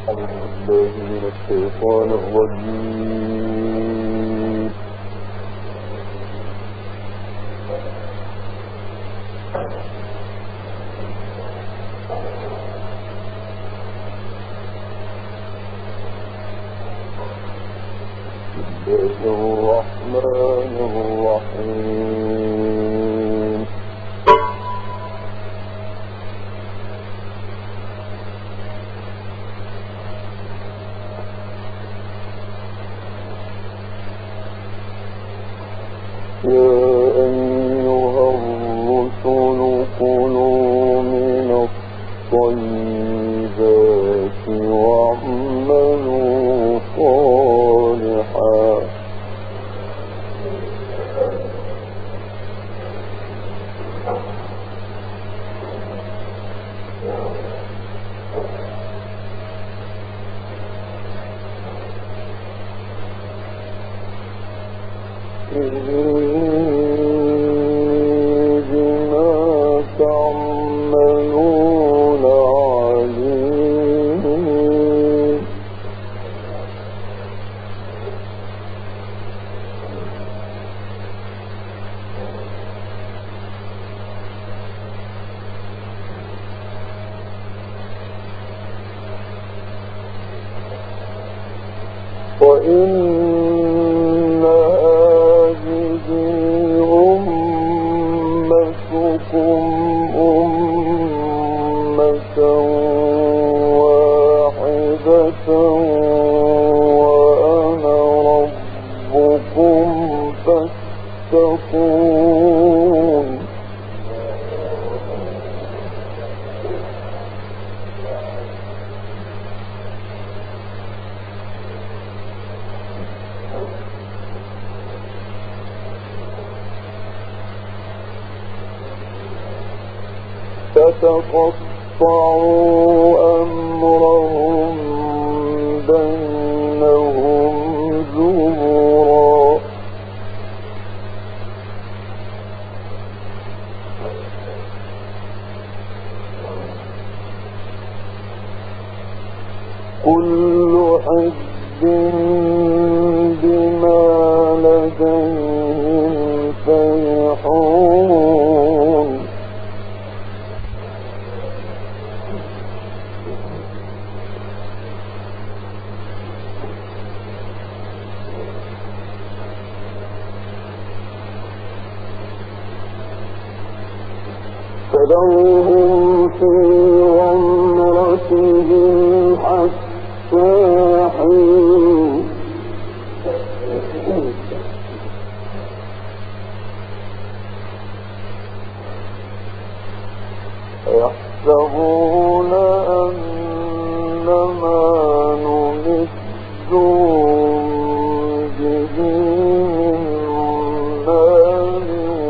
بالله من الشيطان الرجيم. بسم الله الرحمن الرحيم. يا أيها الرسل كلوا من الطيبات واعملوا صالحا بما تعملون عليم. وإن أمتكم أمة واحدة وأنا ربكم فاتقون. فتقطعوا أمرهم بينهم زبرا. كل حزب بما لديهم فرحون. فذرهم في غمرتهم حتى حين. يحسبون أنما نمدهم به من مال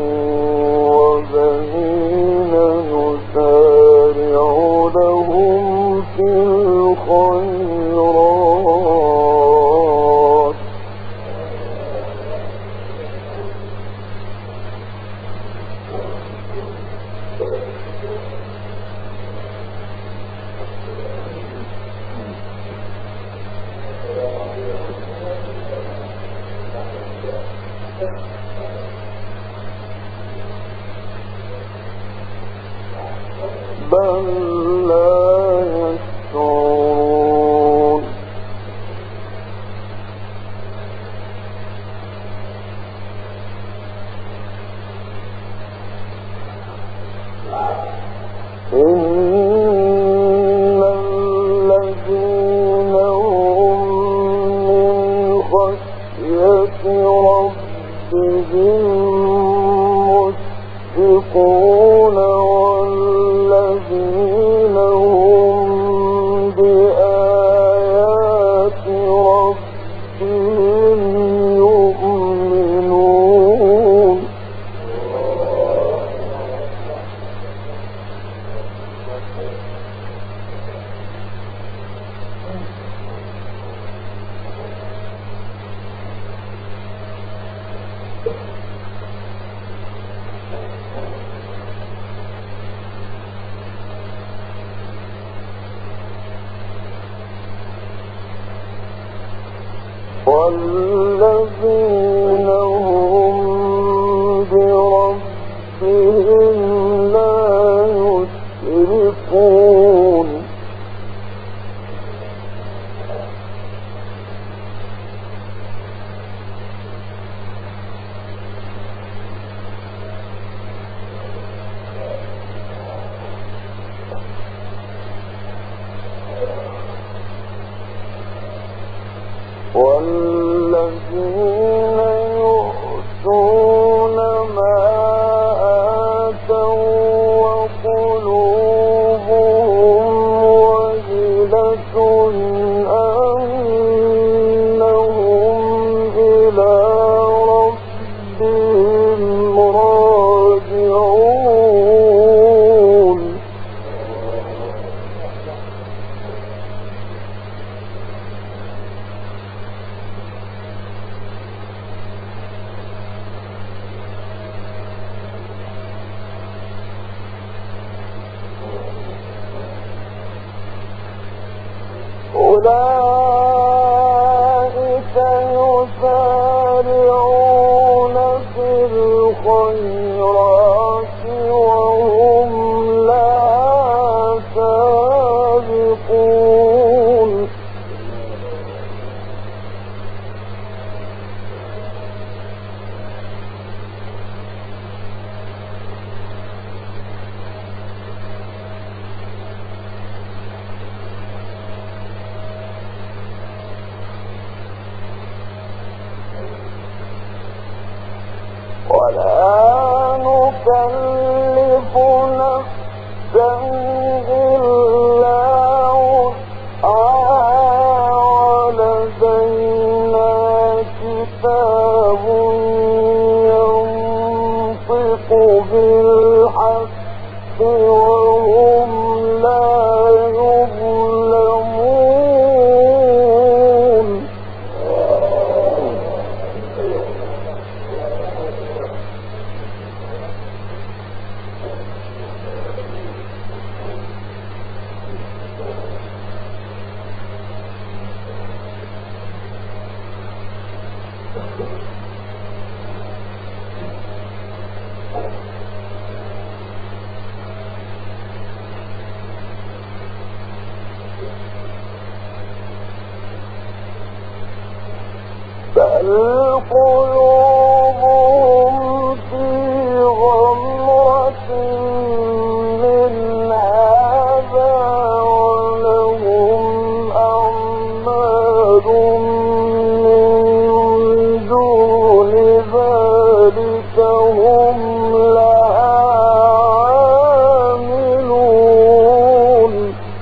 وبنين نسارع لهم في الخيرات. بل لا يشعرون. إن الذين هم من خشية ربهم مشفقون والذين هم بآيات ربهم يؤمنون. والذين هم بربهم لا يشركون والذين يؤتون ما آتوا وقلوبهم وجلة أنهم إلى ربهم راجعون أولئك يسارعون في الخيرات وهم لها سابقون ولا نكلف نفسا إلا وسعها ولدينا كتاب ينطق بالحق وهم لا يظلمون بل قلوبهم في غمرة من هذا ولهم أعمال من دون ذلك هم لها عاملون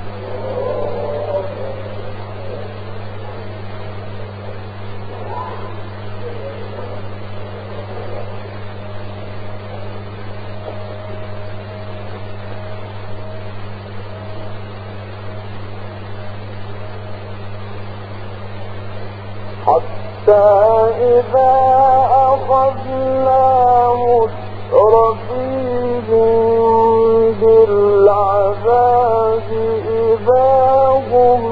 حتى إذا أخذنا مترفيهم بالعذاب إذا هم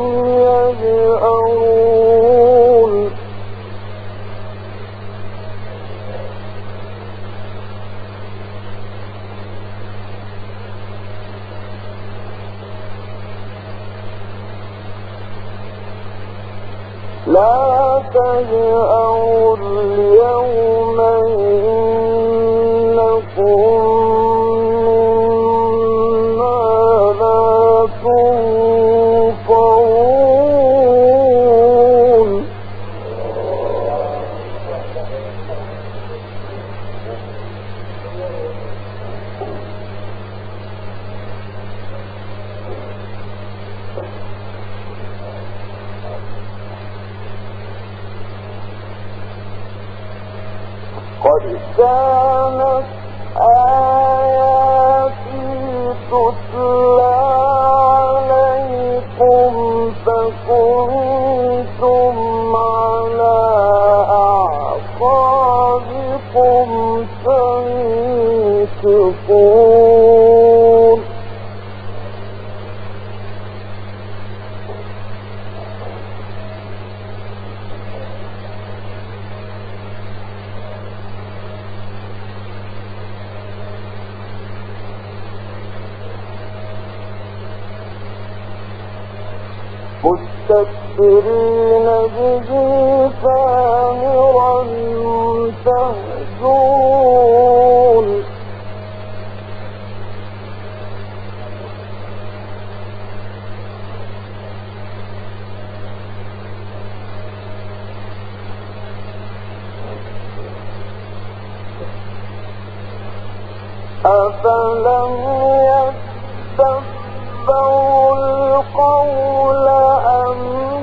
يجأرون لا تجأروا اليوم إنكم منا لا تنصرون قد كانت آياتي تتلى عليكم فكنتم على أعقابكم تنكصون مستكبرين به سامرا تهجرون أفلم يدبروا القول أم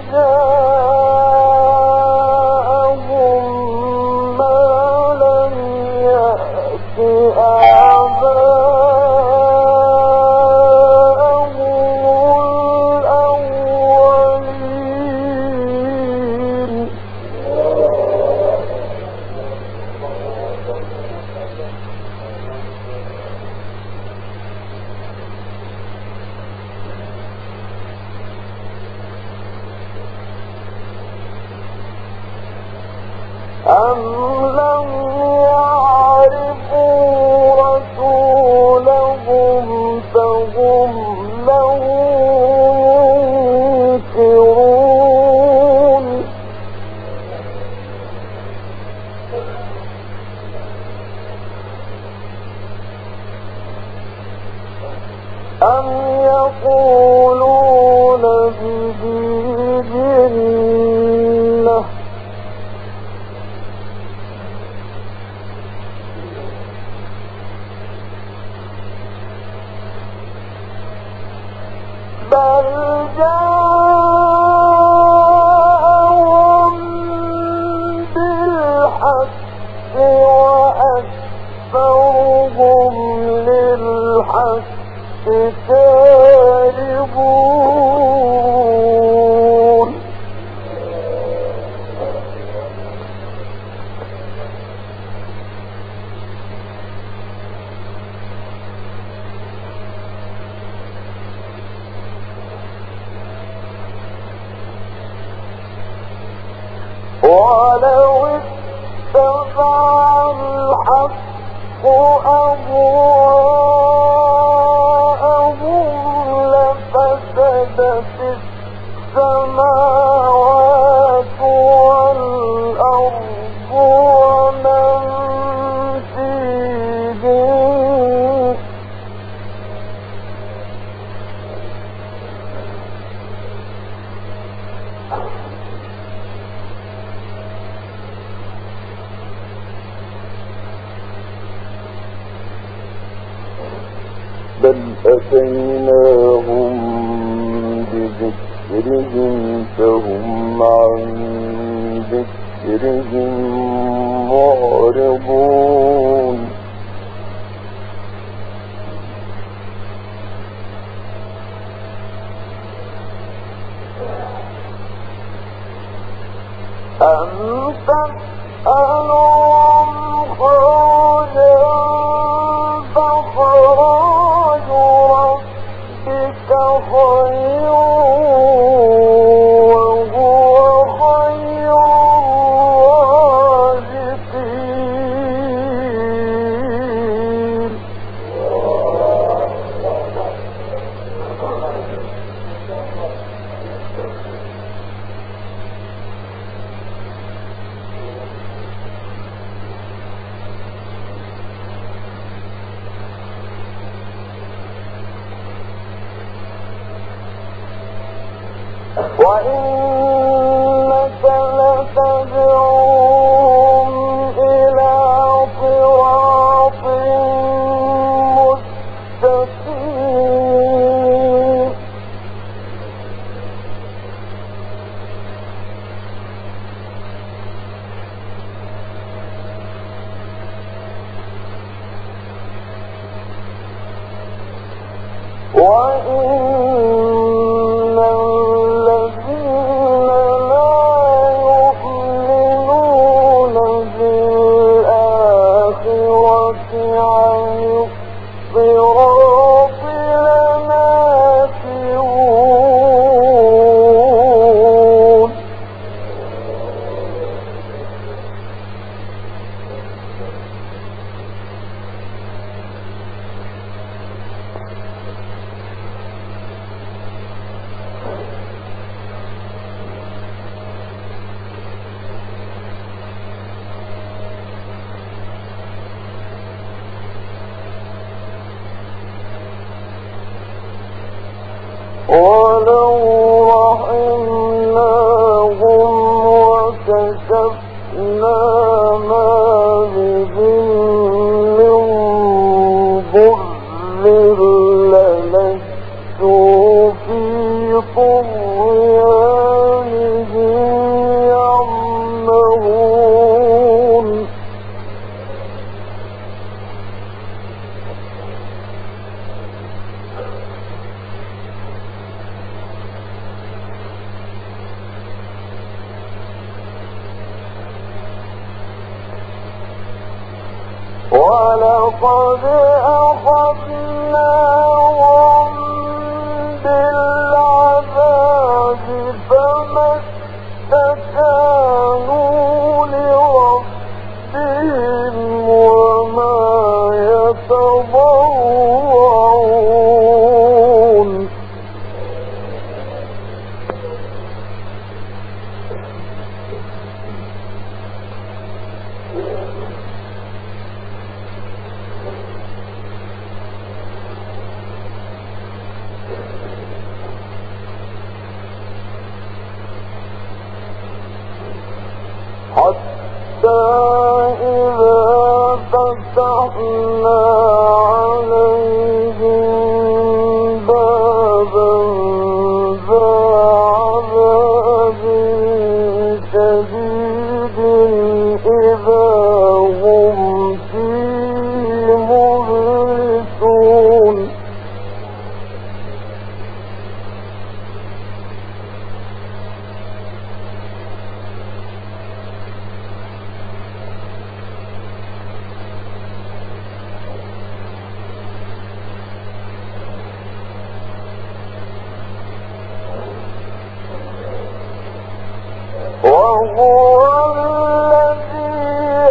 جاءهم ما لم يأت آباءهم الأولين أم لم يعرفوا رسولهم فهم له منكرون أم يقولون به جنة بل جاءهم بالحق وأكثرهم للحق كارهون ولو اتبع الحق أهواءهم لفسدت السماوات والأرض ومن فيهن بل أتيناهم بذكرهم فهم عن ذكرهم معرضون أم تسألهم خرجا فخراج ربك خير وهو خير الرازقين وإنك لتدعوهم إلى صراط مستقيم وإن الذين ولو رحمناهم وكشفنا ما بهم من ضر للجوا في طغيانهم يعمهون ولقد أخذناهم بالعذاب فما استكانوا لربهم وما يتضرعون حتى إذا فتحنا عليهم بابا ذا عذاب شديد إذا هم فيه مبلسون وهو الذي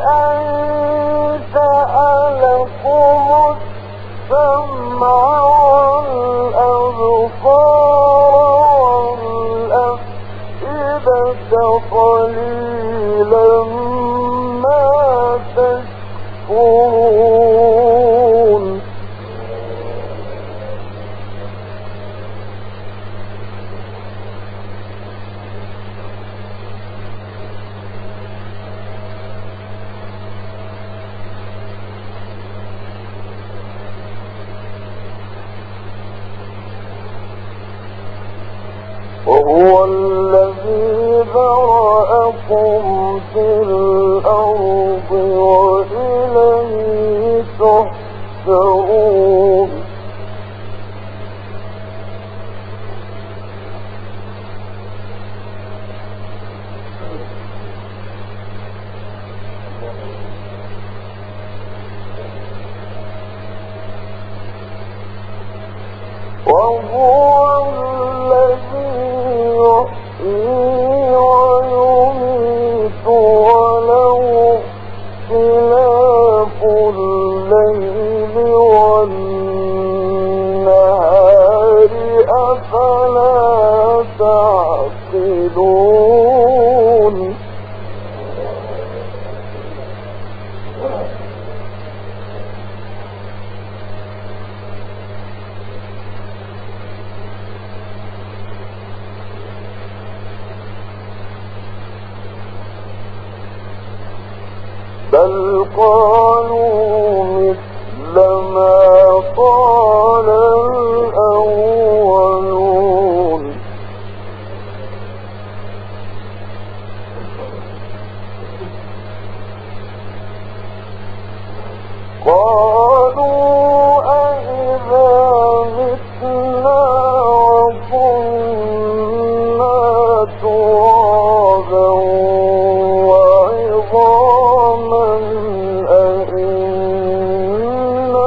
أنشأ لكم السمع والأبصار والأفئدة قليلا ما تشكرون وهو الذي ذرأكم في الأرض وإليه تحشرون وهو الذي يحيي ويميت وله اختلاف الليل والنهار أفلا تعقلون بل قالوا مثل ما قال الأولون قالوا أإذا متنا وكنا ترابا وعظاما أإنا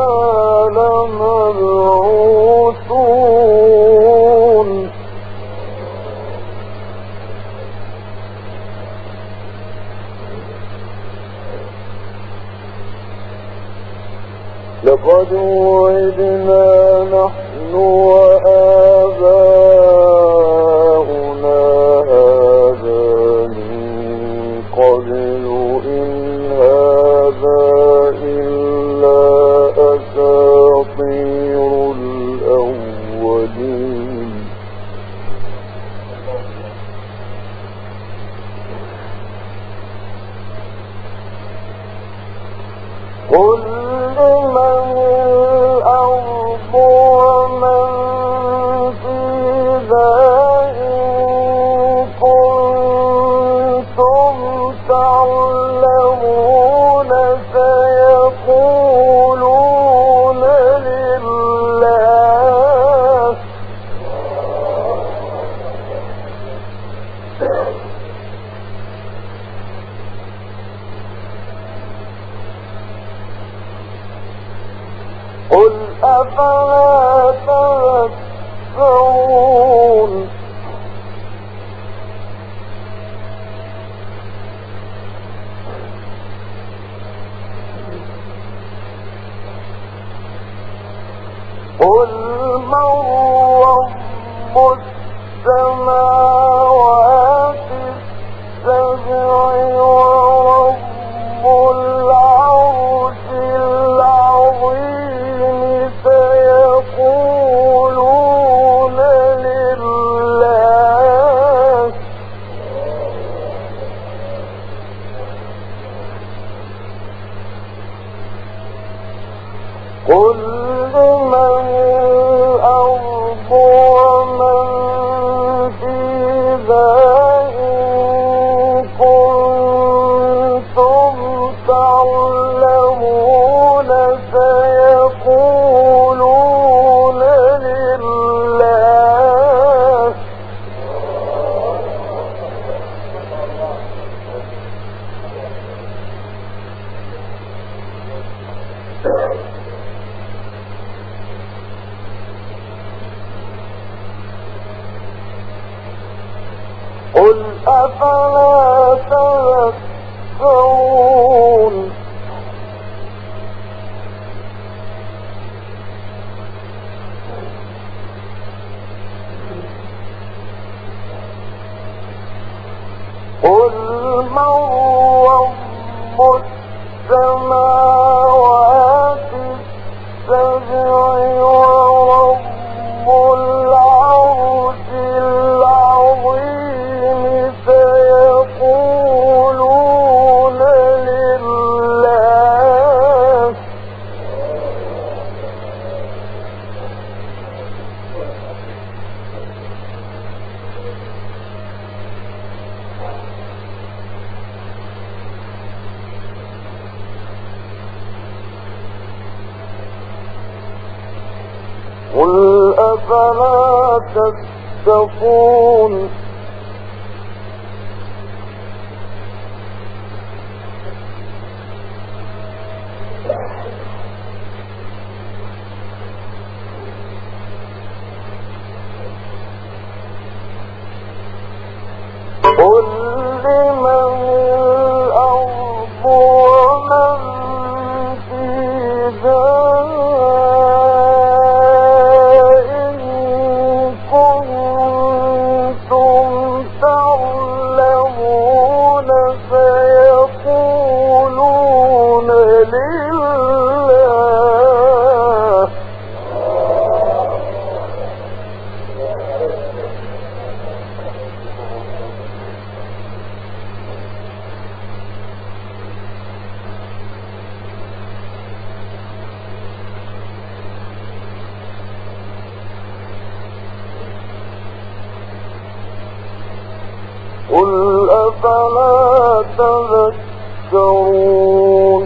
لمبعوثون لقد وعدنا نحن وآباؤنا هذا من قبل إن هذا إلا أساطير الأولين قل لمن الأرض ومن فيها إن كنتم تعلمون سيقولون لله قل أفلا تذكرون قل من رب السماوات السبع ورب العرش العظيم سيقولون لله قل لمن الأرض ومن فيها إن كنتم تعلمون سيقولون لله قل أفلا تذكرون قل من رب السماوات السبع ورب العرش العظيم سيقولون لله قل أفلا تتقون قل لمن الأرض ومن فيها إن كنتم تعلمون سيقولون لله قل أفلا تذكرون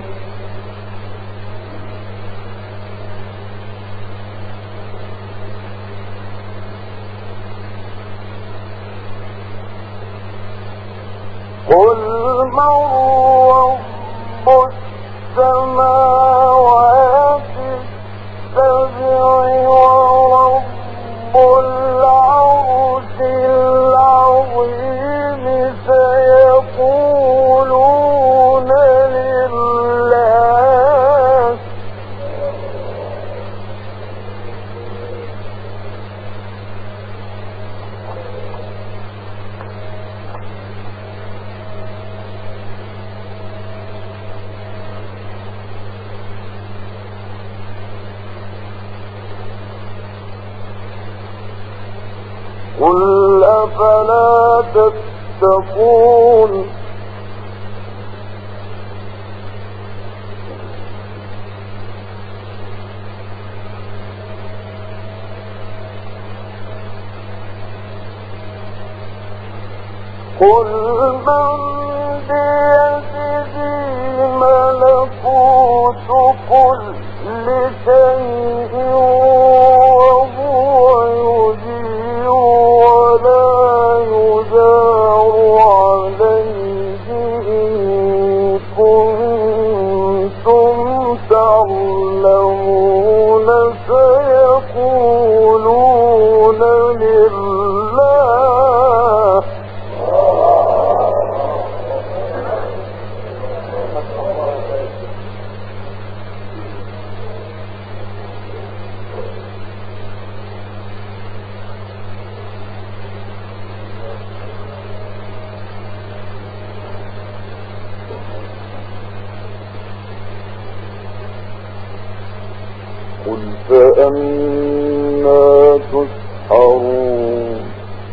قل من رب السماوات السبع ورب العرش العظيم سيقولون لله قل أفلا تتقون قل من بيده ملكوت كل شيء وهو يجير ولا يجار عليه إن كنتم تعلمون سيقولون لله قل فأنا تسحرون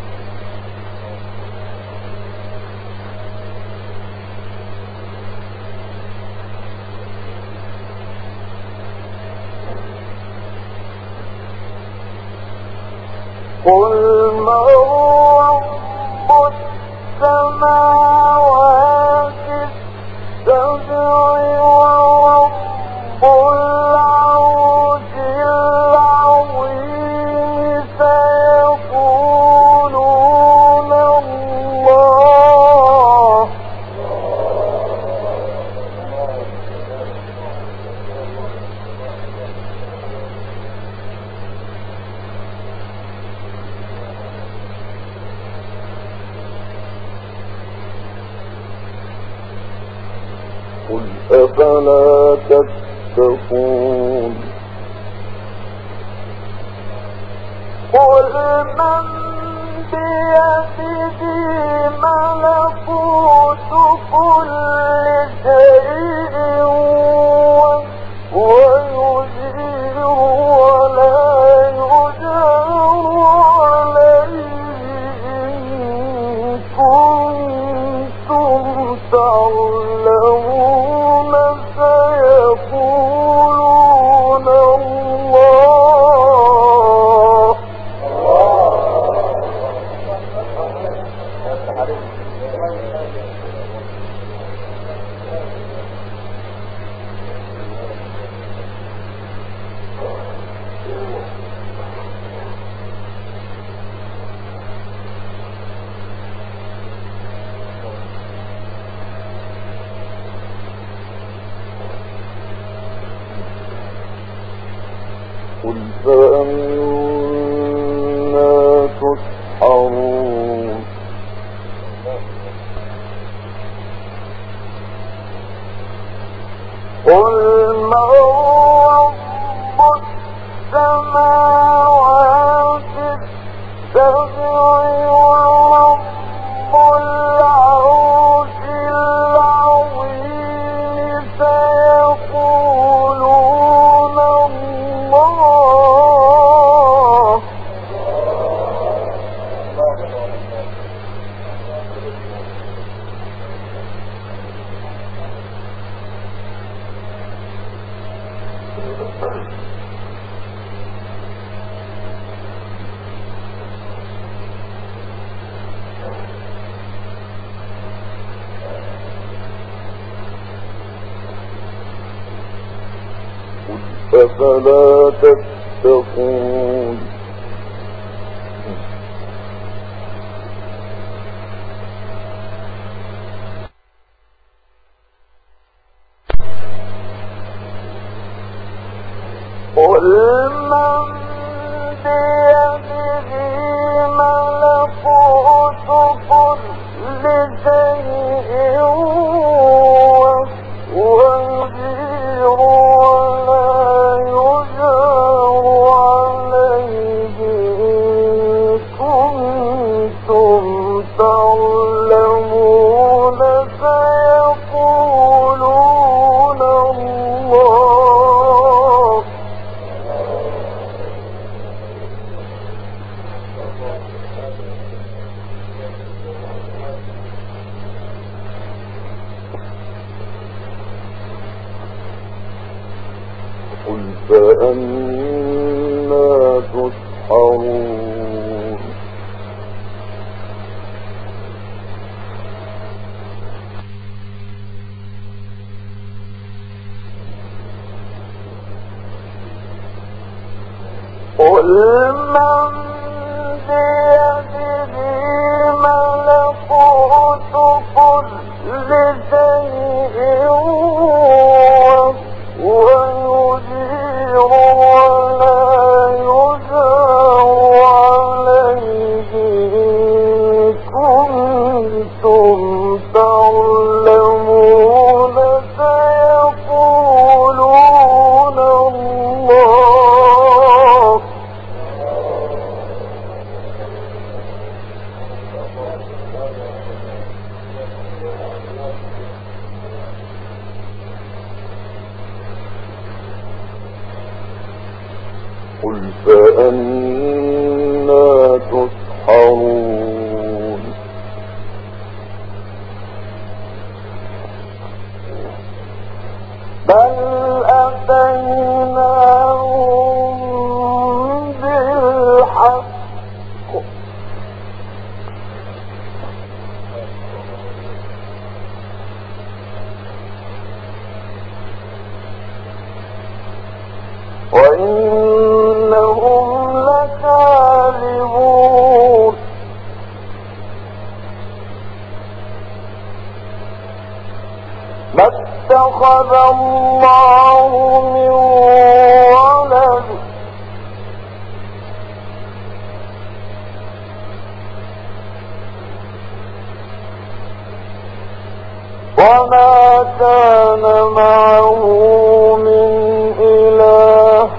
قل من رب السماوات السبع ورب العرش العظيم سيقولون الله قل أفلا تتقون قل من بيده ملكوت كل شيء ويجير ولا يجار عليه إن كنتم تعلمون سيقولون الله قل فأنا تسحرون قل من رب السماوات السبع ورب العرش العظيم سيقولون الله أفلا تتقون قل من بيده ملكوت كل شيء ويجير ولا يجار عليه إن كنتم تعلمون سيقولون الله قل فأنا تسحرون قل من بيده ملكوت كل شيء ويجير ولا يجار عليه إن كنتم تعلمون سيقولون الله قل فأنا تسحرون بل أتيناهم بالحق وإنهم لكاذبون ما اتخذ الله من ولد وما كان معه من إله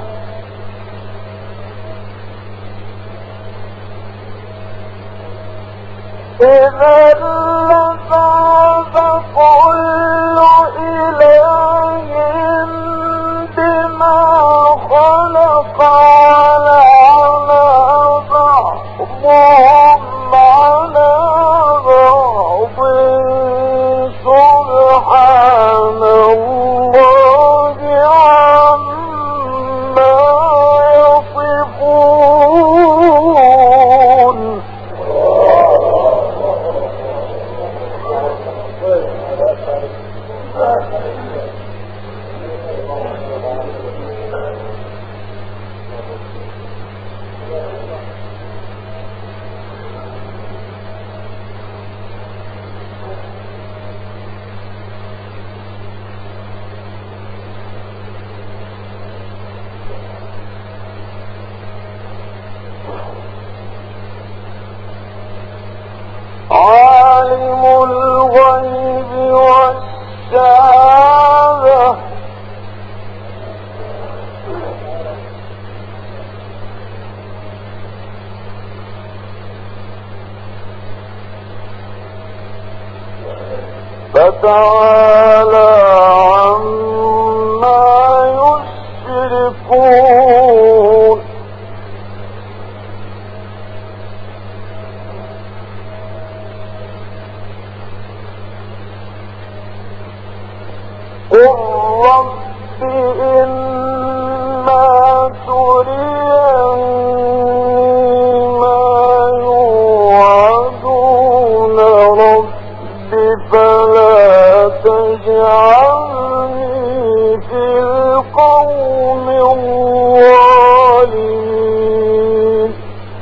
إذا لذهب كل إله بما خلق ولعلى بعضهم على بعض سبحان الله عما يصفون عالم الغيب والشهادة فتعالى عما يشركون قل رب إما تريني ما يوعدون رب فلا تجعلني في القوم الظالمين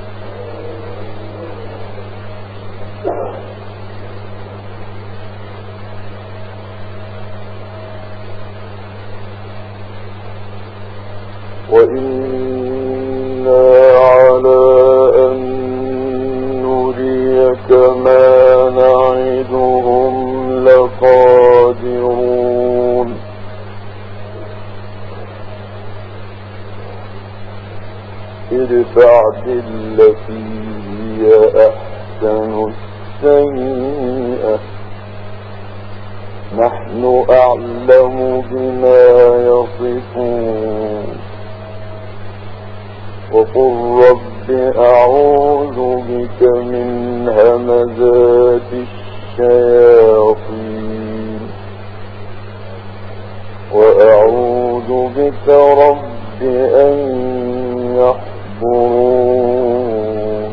وإنا على أن نريك ما نعدهم لقادرون ادفع بالتي هي أحسن السيئة نحن أعلم بما يصفون وقل رب أعوذ بك بك من همزات الشياطين وأعوذ بك رب أن يحضرون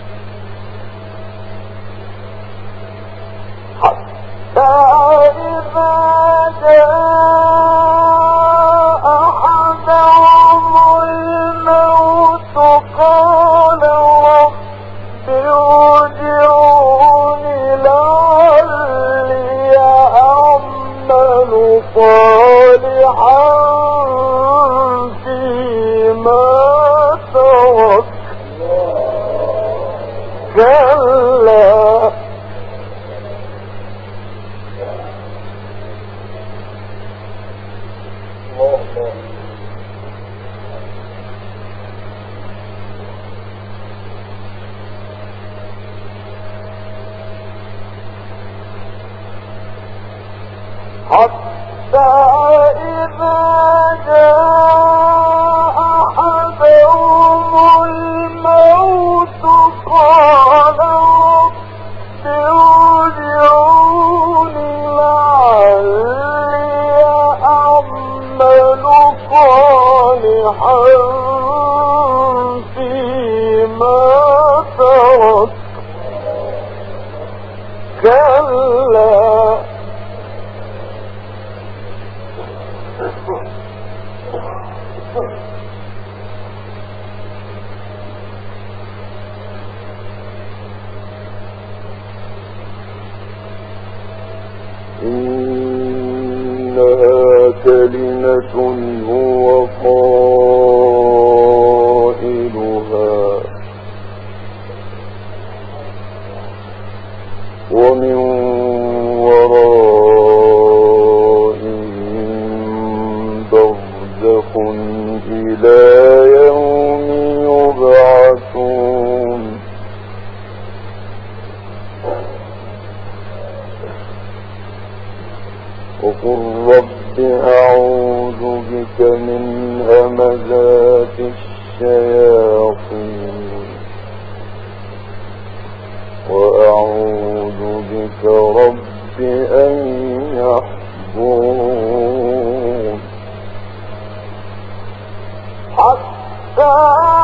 حتى إذا جاء أحدهم الموت قال رب ارجعون لعلي أعمل صالحا فيما ترك كلا حتى إذا جاء أحدهم الموت قال رب ارجعون لعلي أعمل صالحا فيما ترك كلا إنها كلمة هو قائلها ومن ورائهم برزخ إلى يوم يبعثون وقل رب أعوذ بك من همزات الشياطين وأعوذ بك رب أن يحضرون حتى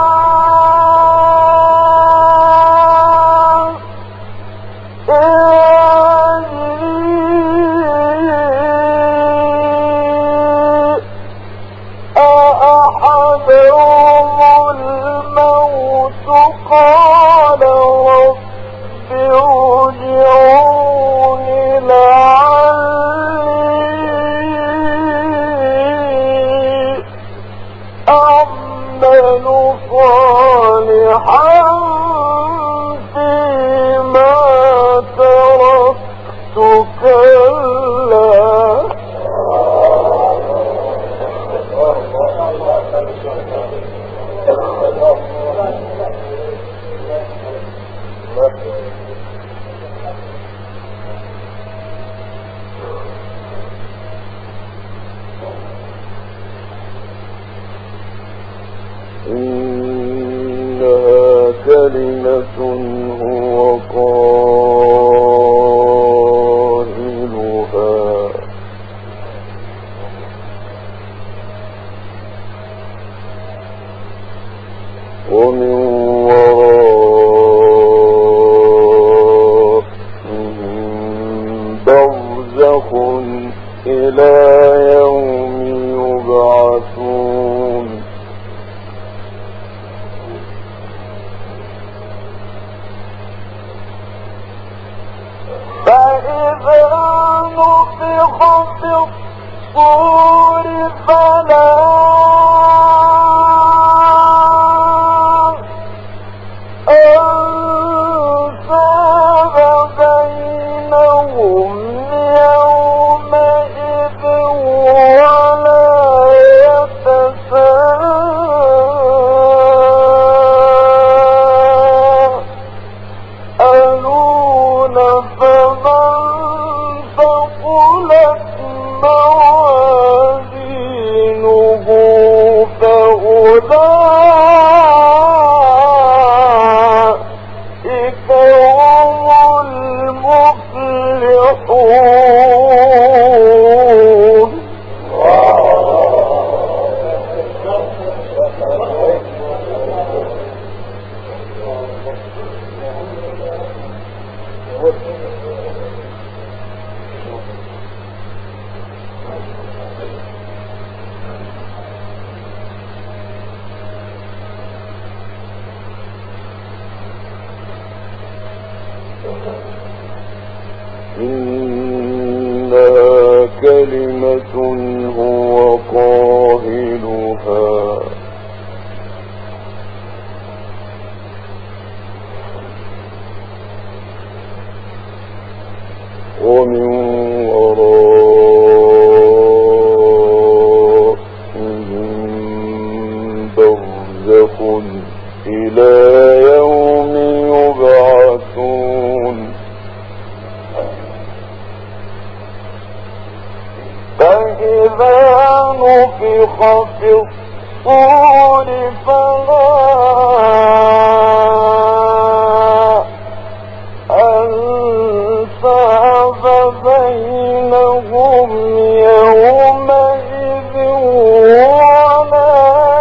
قال رب ارجعون لعلي أعمل صالحا فيما تركت كلا إنها كلمة هو قائلها ومن ورائهم برزخ إلى يوم يبعثون فإذا نفخ في الصور فلا أنساب بينهم يومئذ ولا يتساءلون فمن ثقلت موازينه إنها كلمة هو قائلها ومن ورائهم برزخ إلى يوم يبعثون فإذا نفخ في الصور فلا أنساب بينهم يومئذ ولا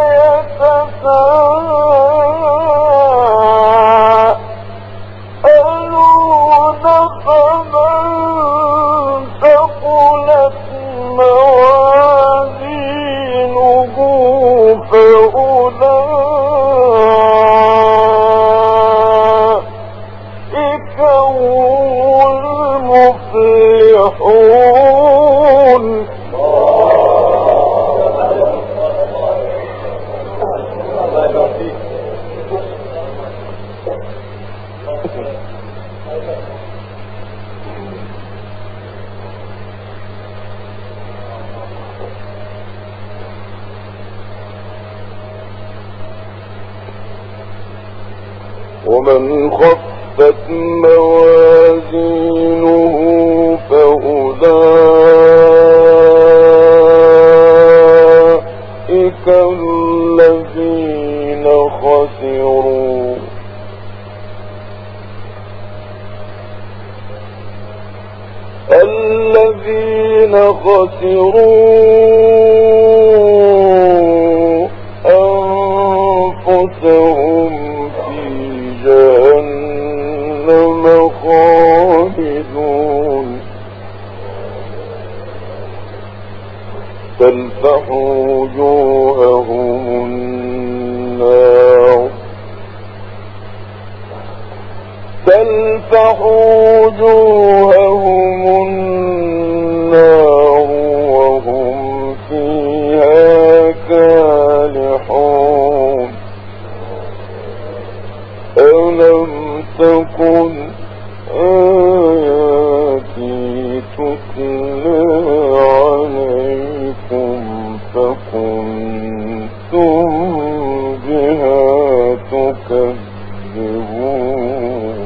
يتساءلون فمن ثقلت موازينه فأولئك هم المفلحون ومن خفت موازينه فأولئك الذين خسروا أنفسهم في جهنم خالدون تلفح وجوههم النار وهم فيها كالحون ألم تكن آياتي تتلى عليكم فكنتم بها تكذبون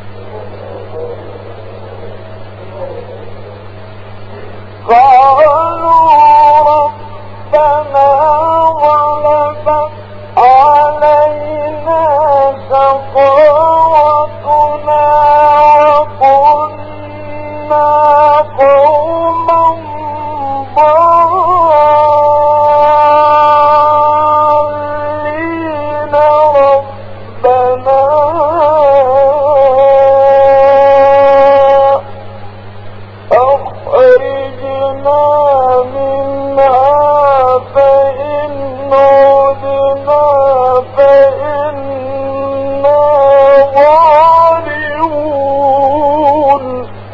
قالوا ربنا غلبت علينا شقوتنا وكنا قوما ضالين ربنا أخرجنا منها فإن عدنا فإنا ظالمون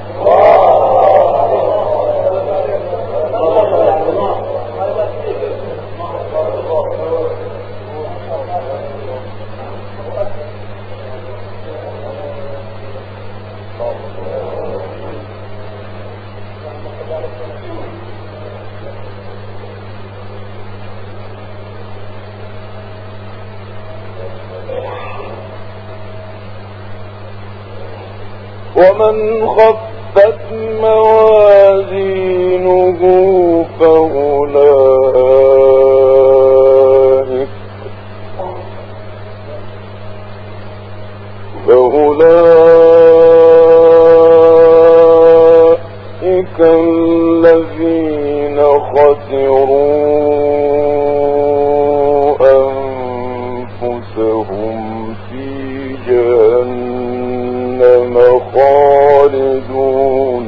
ومن خفت موازينه فأولئك الذين خسروا أنفسهم في جهنم خالدون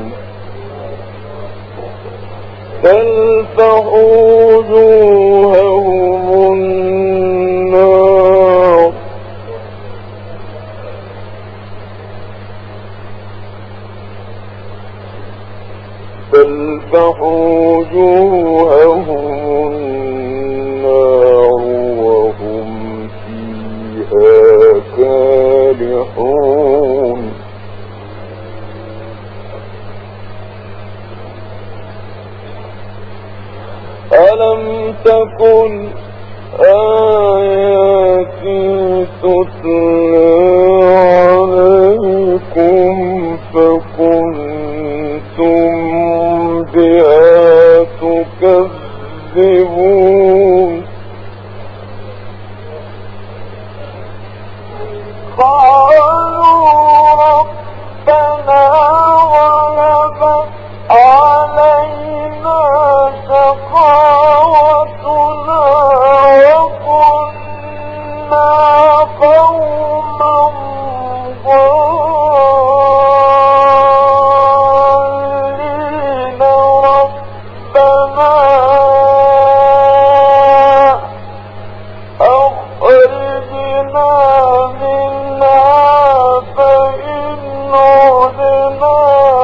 تلفح وجوههم النار تلفح وجوههم النار وهم فيها كالحون ألم تكن آياتي تتلى عليكم فكنتم بها تكذبون قالوا ربنا غلبت علينا شقاوتنا وكنا قوما ضالين ربنا أخرجنا منها فإن عدنا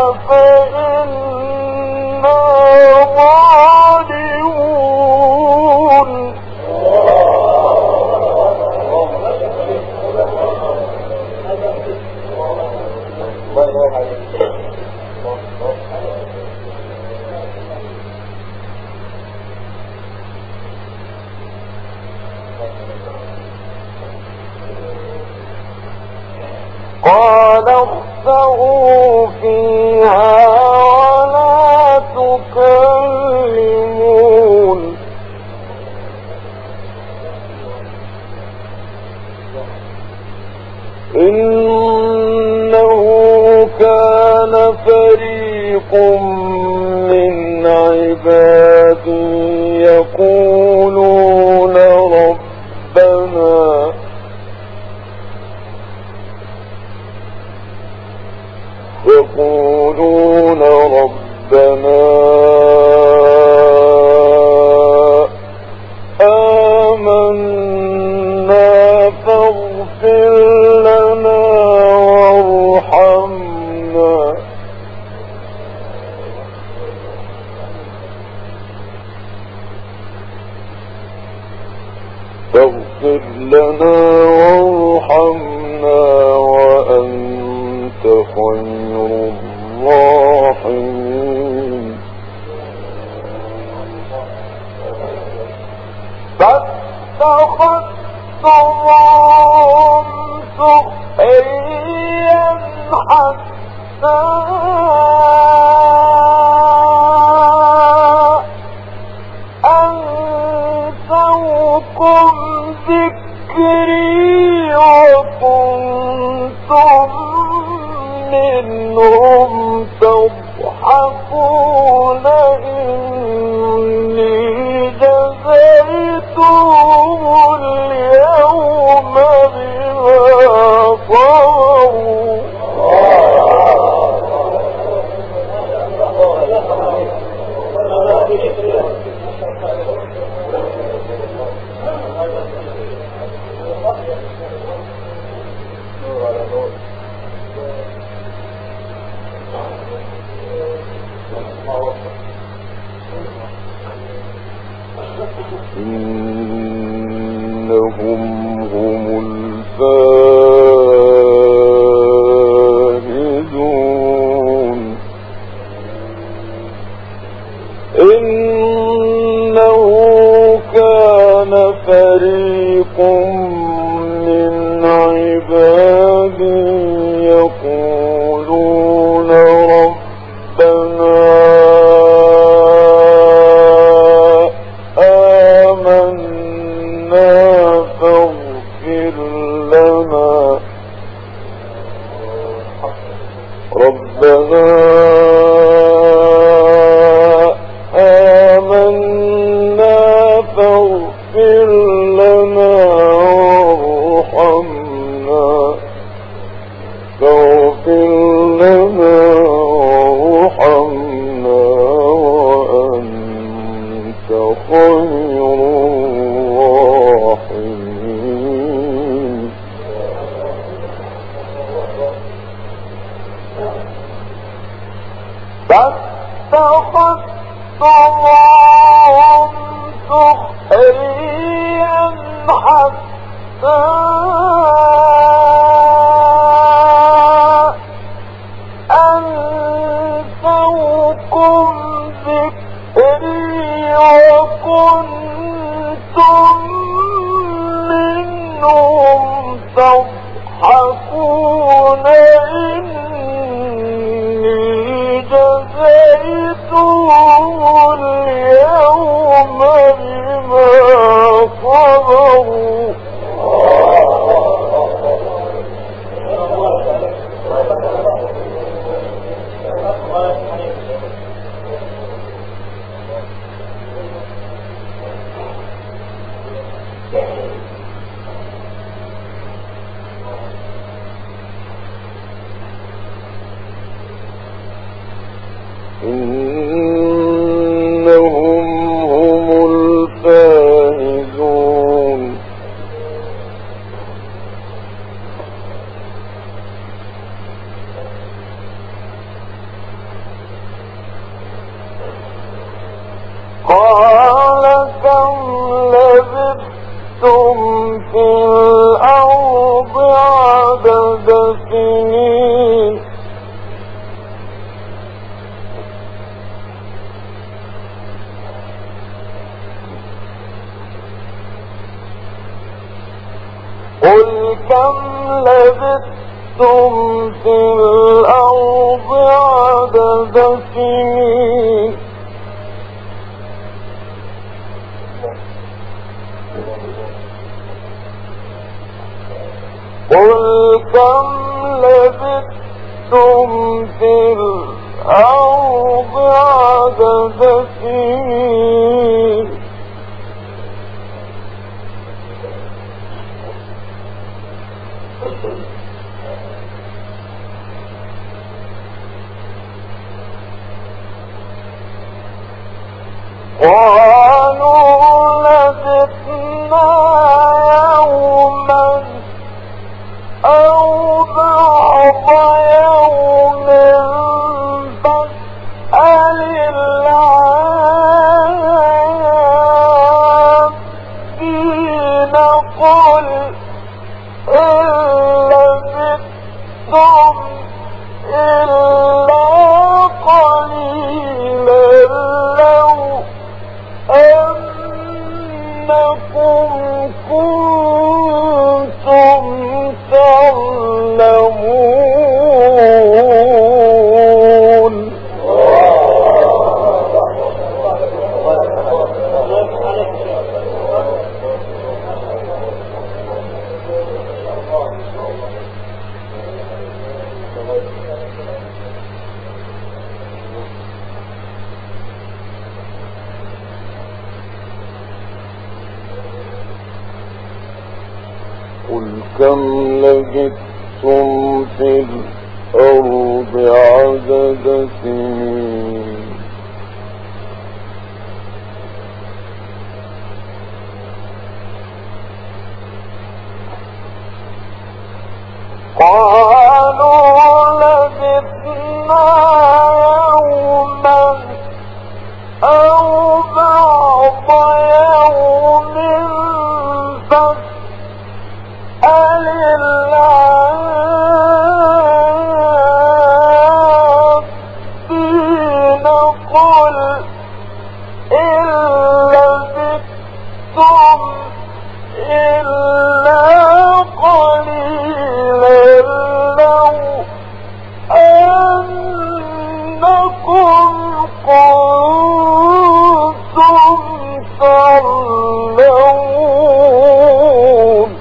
فإنا ظالمون قال اخسئوا فيها ولا تكلمون إنه كان فريق من عبادي يقولون ربنا آمنا فاغفر لنا وارحمنا وأنت خير الراحمين فاتخذتموهم سخريا حتى أنسوكم ذكري وكنتم منهم تضحكون إني جزيتهم اليوم بما صبروا إنهم هم الفائزون إنه كان فريق من عبادي يقولون ربنا آمنا فاغفر لنا وارحمنا وأنت خير الراحمين فاتقوا إنهم هم الفائزون قال كم لبثتم في الأرض عدد سنين قل كم لبثتم في الأرض عدد سنين قل كم لبثتم في الأرض عدد سنين قالوا لبثنا يوما أو بعض يوم فاسأل العادين قل إن لبثتم إلا قليلا لو أنكم كنتم تعلمون قل كم لبثتم في الأرض عدد سنين قالوا لبثنا يوما أو بعض يوم فاسأل العادين قل إن لبثتم إلا قليلا لو أنكم كنتم تعلمون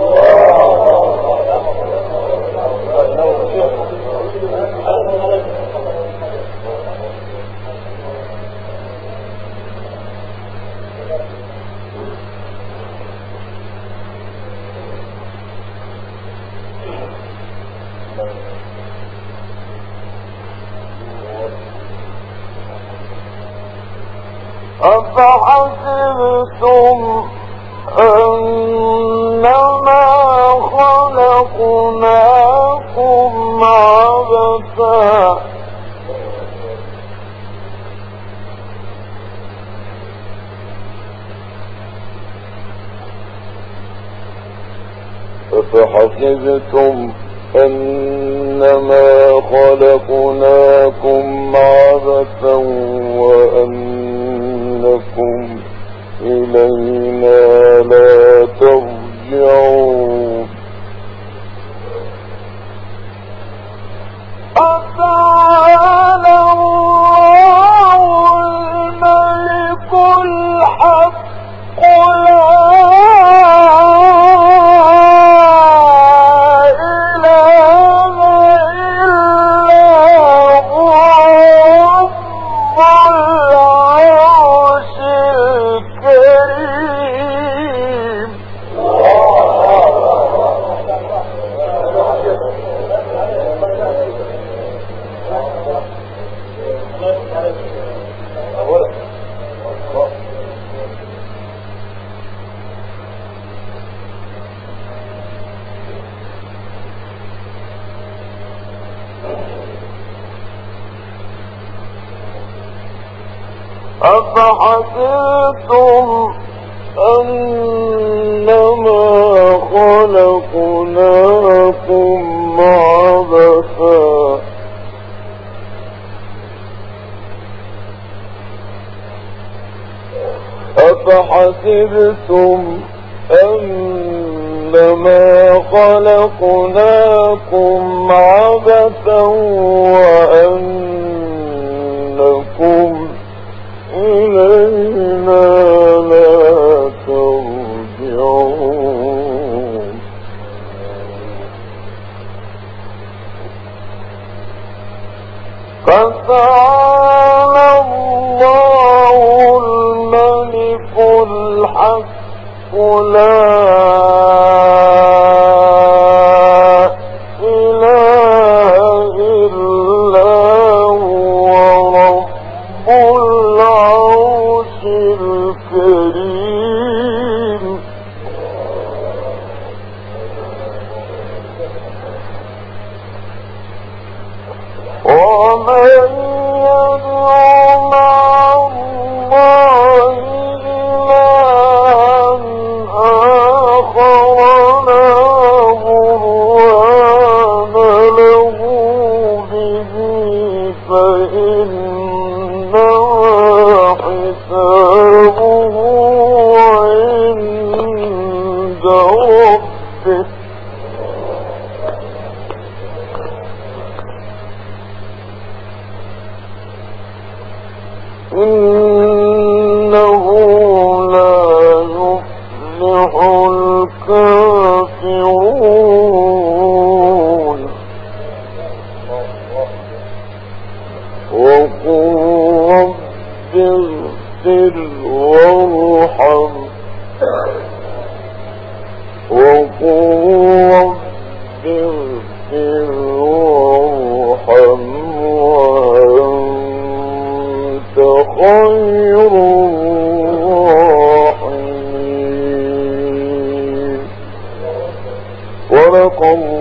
أفحسبتم أنما خلقناكم عبثا أفحسبتم أنما خلقناكم عبثا وأنكم إلينا لا ترجعون أتعالى الله الملك الحق لا إله إلا أفحسبتم أنما خلقناكم عبثا أفحسبتم أنما خلقناكم عبثا وأنكم إلينا لا ترجعون فتعالى الله الملك الحق لا إله إلا هو رب العرش الكريم ومن يدع مع الله إلها آخر لا برهان له به فإنما حسابه عند ربه إنه لا يفلح الكافرون وقل رب اغفر وارحم وقل رب اغفر وارحم خير الراحمين. صدق الله.